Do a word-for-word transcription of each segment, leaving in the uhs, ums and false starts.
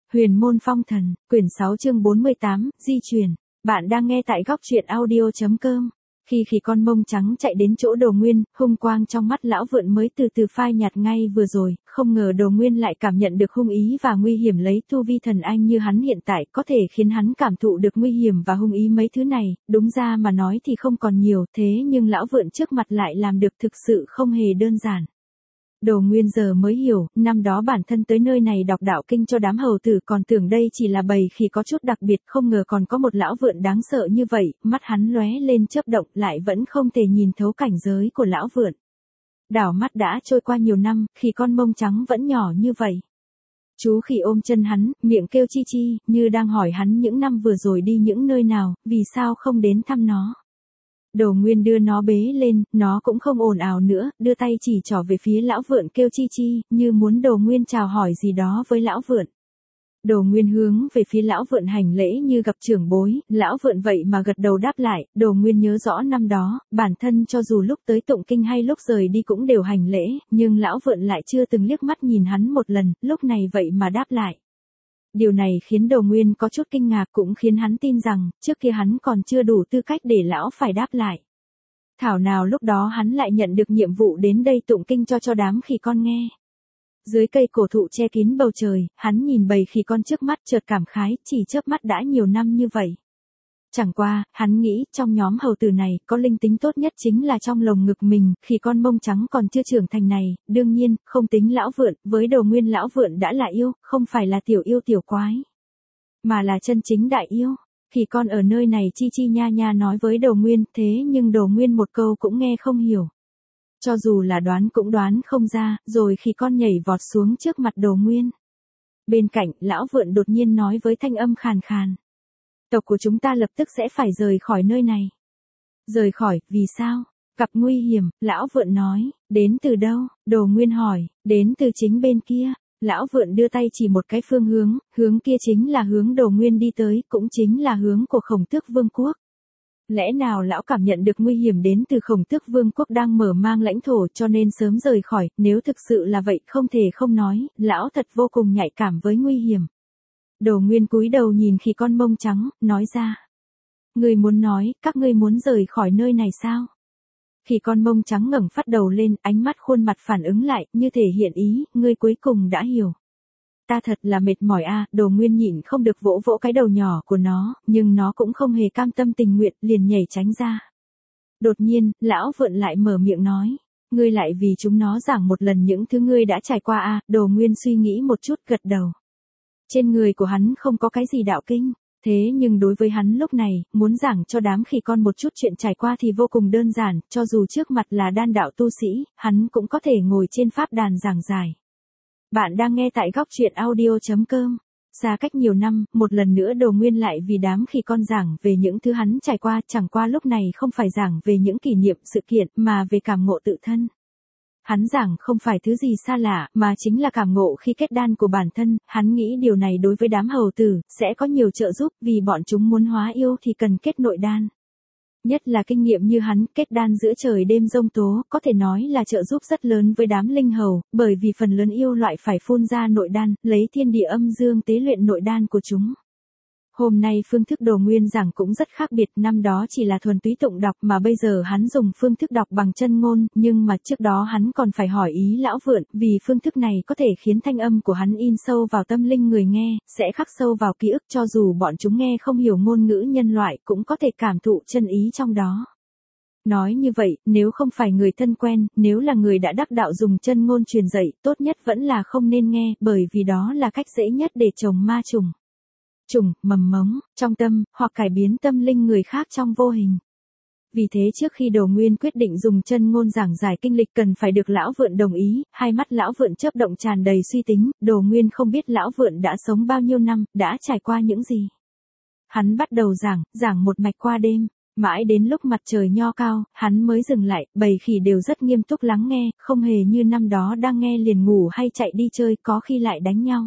Huyền môn phong thần, quyển sáu chương bốn mươi tám, di truyền. Bạn đang nghe tại góc truyện audio chấm com. Khi khỉ con mông trắng chạy đến chỗ Đồ Nguyên, hung quang trong mắt lão vượn mới từ từ phai nhạt ngay vừa rồi, không ngờ Đồ Nguyên lại cảm nhận được hung ý và nguy hiểm lấy tu vi thần anh như hắn hiện tại có thể khiến hắn cảm thụ được nguy hiểm và hung ý mấy thứ này, đúng ra mà nói thì không còn nhiều thế nhưng lão vượn trước mặt lại làm được thực sự không hề đơn giản. Đồ Nguyên giờ mới hiểu, năm đó bản thân tới nơi này đọc đạo kinh cho đám hầu tử còn tưởng đây chỉ là bầy khỉ có chút đặc biệt, không ngờ còn có một lão vượn đáng sợ như vậy, mắt hắn lóe lên chớp động lại vẫn không thể nhìn thấu cảnh giới của lão vượn. Đảo mắt đã trôi qua nhiều năm, khỉ con mông trắng vẫn nhỏ như vậy. Chú khỉ ôm chân hắn, miệng kêu chi chi, như đang hỏi hắn những năm vừa rồi đi những nơi nào, vì sao không đến thăm nó. Đồ Nguyên đưa nó bế lên, nó cũng không ồn ào nữa, đưa tay chỉ trỏ về phía lão vượn kêu chi chi, như muốn Đồ Nguyên chào hỏi gì đó với lão vượn. Đồ Nguyên hướng về phía lão vượn hành lễ như gặp trưởng bối, lão vượn vậy mà gật đầu đáp lại. Đồ Nguyên nhớ rõ năm đó, bản thân cho dù lúc tới tụng kinh hay lúc rời đi cũng đều hành lễ, nhưng lão vượn lại chưa từng liếc mắt nhìn hắn một lần, lúc này vậy mà đáp lại. Điều này khiến Đồ Nguyên có chút kinh ngạc, cũng khiến hắn tin rằng, trước kia hắn còn chưa đủ tư cách để lão phải đáp lại. Thảo nào lúc đó hắn lại nhận được nhiệm vụ đến đây tụng kinh cho cho đám khỉ con nghe. Dưới cây cổ thụ che kín bầu trời, hắn nhìn bầy khỉ con trước mắt chợt cảm khái, chỉ chớp mắt đã nhiều năm như vậy. Chẳng qua, hắn nghĩ trong nhóm hầu tử này, có linh tính tốt nhất chính là trong lồng ngực mình, khỉ con mông trắng còn chưa trưởng thành này, đương nhiên, không tính lão vượn, với Đồ Nguyên lão vượn đã là yêu, không phải là tiểu yêu tiểu quái, mà là chân chính đại yêu. Khỉ con ở nơi này chi chi nha nha nói với Đồ Nguyên, thế nhưng Đồ Nguyên một câu cũng nghe không hiểu. Cho dù là đoán cũng đoán không ra, rồi khỉ con nhảy vọt xuống trước mặt Đồ Nguyên. Bên cạnh, lão vượn đột nhiên nói với thanh âm khàn khàn. Tộc của chúng ta lập tức sẽ phải rời khỏi nơi này. Rời khỏi, vì sao? Gặp nguy hiểm, lão vượn nói. Đến từ đâu? Đồ Nguyên hỏi. Đến từ chính bên kia. Lão vượn đưa tay chỉ một cái phương hướng, hướng kia chính là hướng Đồ Nguyên đi tới, cũng chính là hướng của Khổng Tước Vương quốc. Lẽ nào lão cảm nhận được nguy hiểm đến từ Khổng Tước Vương quốc đang mở mang lãnh thổ cho nên sớm rời khỏi, nếu thực sự là vậy không thể không nói, lão thật vô cùng nhạy cảm với nguy hiểm. Đồ Nguyên cúi đầu nhìn khỉ con mông trắng, nói ra. Ngươi muốn nói, các ngươi muốn rời khỏi nơi này sao? Khỉ con mông trắng ngẩng phát đầu lên, ánh mắt khuôn mặt phản ứng lại, như thể hiện ý, ngươi cuối cùng đã hiểu. Ta thật là mệt mỏi a. Đồ Nguyên nhịn không được vỗ vỗ cái đầu nhỏ của nó, nhưng nó cũng không hề cam tâm tình nguyện, liền nhảy tránh ra. Đột nhiên, lão vượn lại mở miệng nói. Ngươi lại vì chúng nó giảng một lần những thứ ngươi đã trải qua a. Đồ Nguyên suy nghĩ một chút gật đầu. Trên người của hắn không có cái gì đạo kinh, thế nhưng đối với hắn lúc này, muốn giảng cho đám khỉ con một chút chuyện trải qua thì vô cùng đơn giản, cho dù trước mặt là đan đạo tu sĩ, hắn cũng có thể ngồi trên pháp đàn giảng giải. Bạn đang nghe tại góc truyện audio chấm com. Xa cách nhiều năm, một lần nữa Đồ Nguyên lại vì đám khỉ con giảng về những thứ hắn trải qua, chẳng qua lúc này không phải giảng về những kỷ niệm sự kiện, mà về cảm ngộ tự thân. Hắn giảng không phải thứ gì xa lạ, mà chính là cảm ngộ khi kết đan của bản thân, hắn nghĩ điều này đối với đám hầu tử, sẽ có nhiều trợ giúp, vì bọn chúng muốn hóa yêu thì cần kết nội đan. Nhất là kinh nghiệm như hắn, kết đan giữa trời đêm giông tố, có thể nói là trợ giúp rất lớn với đám linh hầu, bởi vì phần lớn yêu loại phải phun ra nội đan, lấy thiên địa âm dương tế luyện nội đan của chúng. Hôm nay phương thức Đồ Nguyên giảng cũng rất khác biệt, năm đó chỉ là thuần túy tụng đọc mà bây giờ hắn dùng phương thức đọc bằng chân ngôn, nhưng mà trước đó hắn còn phải hỏi ý lão vượn, vì phương thức này có thể khiến thanh âm của hắn in sâu vào tâm linh người nghe, sẽ khắc sâu vào ký ức cho dù bọn chúng nghe không hiểu ngôn ngữ nhân loại cũng có thể cảm thụ chân ý trong đó. Nói như vậy, nếu không phải người thân quen, nếu là người đã đắc đạo dùng chân ngôn truyền dạy, tốt nhất vẫn là không nên nghe, bởi vì đó là cách dễ nhất để trồng ma trùng. Trùng, mầm mống, trong tâm, hoặc cải biến tâm linh người khác trong vô hình. Vì thế trước khi Đồ Nguyên quyết định dùng chân ngôn giảng giải kinh lịch cần phải được lão vượn đồng ý, hai mắt lão vượn chớp động tràn đầy suy tính, Đồ Nguyên không biết lão vượn đã sống bao nhiêu năm, đã trải qua những gì. Hắn bắt đầu giảng, giảng một mạch qua đêm, mãi đến lúc mặt trời nho cao, hắn mới dừng lại, bầy khỉ đều rất nghiêm túc lắng nghe, không hề như năm đó đang nghe liền ngủ hay chạy đi chơi, có khi lại đánh nhau.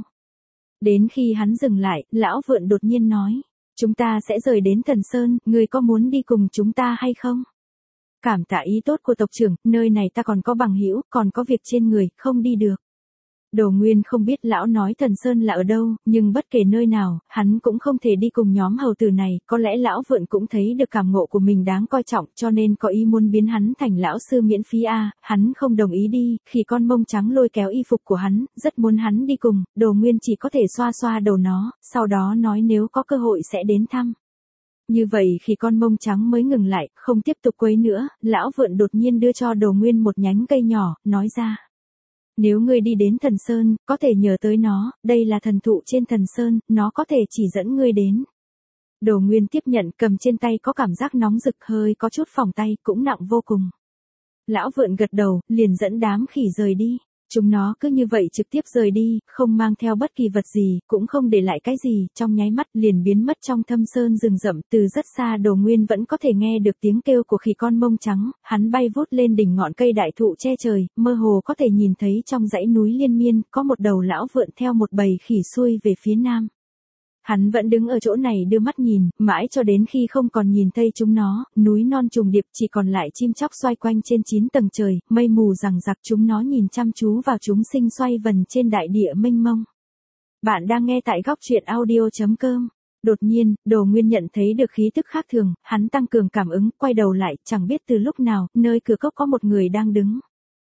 Đến khi hắn dừng lại, lão vượn đột nhiên nói, chúng ta sẽ rời đến Thần Sơn, ngươi có muốn đi cùng chúng ta hay không? Cảm tạ ý tốt của tộc trưởng, nơi này ta còn có bằng hữu, còn có việc trên người, không đi được. Đồ Nguyên không biết lão nói Thần Sơn là ở đâu, nhưng bất kể nơi nào, hắn cũng không thể đi cùng nhóm hầu tử này, có lẽ lão vượn cũng thấy được cảm ngộ của mình đáng coi trọng cho nên có ý muốn biến hắn thành lão sư miễn phí a, à, hắn không đồng ý đi, khi con mông trắng lôi kéo y phục của hắn, rất muốn hắn đi cùng, Đồ Nguyên chỉ có thể xoa xoa đầu nó, sau đó nói nếu có cơ hội sẽ đến thăm. Như vậy khi con mông trắng mới ngừng lại, không tiếp tục quấy nữa, lão vượn đột nhiên đưa cho Đồ Nguyên một nhánh cây nhỏ, nói ra. Nếu ngươi đi đến Thần Sơn, có thể nhờ tới nó, đây là thần thụ trên Thần Sơn, nó có thể chỉ dẫn ngươi đến. Đồ Nguyên tiếp nhận, cầm trên tay có cảm giác nóng rực, hơi có chút phỏng tay, cũng nặng vô cùng. Lão vượn gật đầu, liền dẫn đám khỉ rời đi. Chúng nó cứ như vậy trực tiếp rời đi, không mang theo bất kỳ vật gì, cũng không để lại cái gì, trong nháy mắt liền biến mất trong thâm sơn rừng rậm, từ rất xa Đồ Nguyên vẫn có thể nghe được tiếng kêu của khỉ con mông trắng, hắn bay vút lên đỉnh ngọn cây đại thụ che trời, mơ hồ có thể nhìn thấy trong dãy núi liên miên, có một đầu lão vượn theo một bầy khỉ xuôi về phía nam. Hắn vẫn đứng ở chỗ này đưa mắt nhìn, mãi cho đến khi không còn nhìn thấy chúng nó, núi non trùng điệp chỉ còn lại chim chóc xoay quanh trên chín tầng trời, mây mù rằng rặc chúng nó nhìn chăm chú vào chúng sinh xoay vần trên đại địa mênh mông. Bạn đang nghe tại góc truyện audio chấm com. Đột nhiên, Đồ Nguyên nhận thấy được khí tức khác thường, hắn tăng cường cảm ứng, quay đầu lại, chẳng biết từ lúc nào, nơi cửa cốc có một người đang đứng.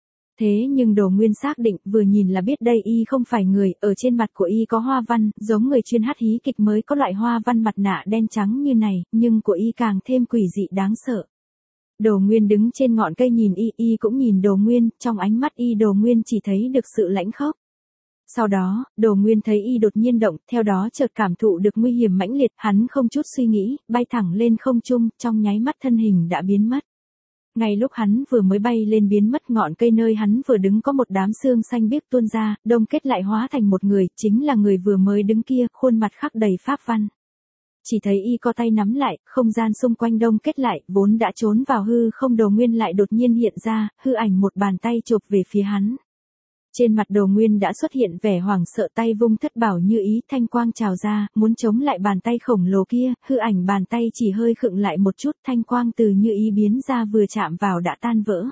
Thế nhưng Đồ Nguyên xác định vừa nhìn là biết đây y không phải người, ở trên mặt của y có hoa văn, giống người chuyên hát hí kịch mới có loại hoa văn mặt nạ đen trắng như này, nhưng của y càng thêm quỷ dị đáng sợ. Đồ Nguyên đứng trên ngọn cây nhìn y, y cũng nhìn Đồ Nguyên, trong ánh mắt y Đồ Nguyên chỉ thấy được sự lãnh khốc. Sau đó, Đồ Nguyên thấy y đột nhiên động, theo đó chợt cảm thụ được nguy hiểm mãnh liệt, hắn không chút suy nghĩ, bay thẳng lên không trung, trong nháy mắt thân hình đã biến mất. Ngay lúc hắn vừa mới bay lên biến mất ngọn cây nơi hắn vừa đứng có một đám xương xanh biếc tuôn ra, đông kết lại hóa thành một người, chính là người vừa mới đứng kia, khuôn mặt khắc đầy pháp văn. Chỉ thấy y co tay nắm lại, không gian xung quanh đông kết lại, vốn đã trốn vào hư không Đồ Nguyên lại đột nhiên hiện ra, hư ảnh một bàn tay chộp về phía hắn. Trên mặt Đồ Nguyên đã xuất hiện vẻ hoảng sợ, tay vung thất bảo như ý, thanh quang trào ra, muốn chống lại bàn tay khổng lồ kia, hư ảnh bàn tay chỉ hơi khựng lại một chút, thanh quang từ như ý biến ra vừa chạm vào đã tan vỡ.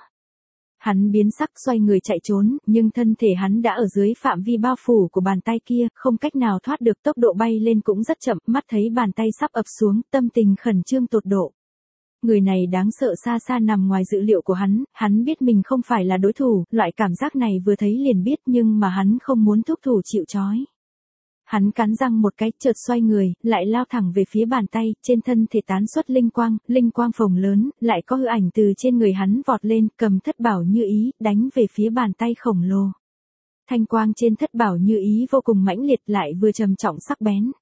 Hắn biến sắc xoay người chạy trốn, nhưng thân thể hắn đã ở dưới phạm vi bao phủ của bàn tay kia, không cách nào thoát được, tốc độ bay lên cũng rất chậm, mắt thấy bàn tay sắp ập xuống, tâm tình khẩn trương tột độ. Người này đáng sợ xa xa nằm ngoài dự liệu của hắn, hắn biết mình không phải là đối thủ, loại cảm giác này vừa thấy liền biết nhưng mà hắn không muốn thúc thủ chịu trói. Hắn cắn răng một cái, chợt xoay người, lại lao thẳng về phía bàn tay, trên thân thể tán xuất linh quang, linh quang phồng lớn, lại có hư ảnh từ trên người hắn vọt lên, cầm thất bảo như ý, đánh về phía bàn tay khổng lồ. Thanh quang trên thất bảo như ý vô cùng mãnh liệt lại vừa trầm trọng sắc bén.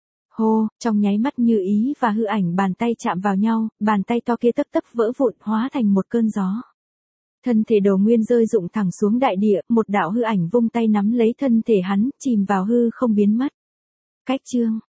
Hô, trong nháy mắt như ý và hư ảnh bàn tay chạm vào nhau, bàn tay to kia tấp tấp vỡ vụn hóa thành một cơn gió. Thân thể Đồ Nguyên rơi rụng thẳng xuống đại địa, một đạo hư ảnh vung tay nắm lấy thân thể hắn, chìm vào hư không biến mất. Cách chương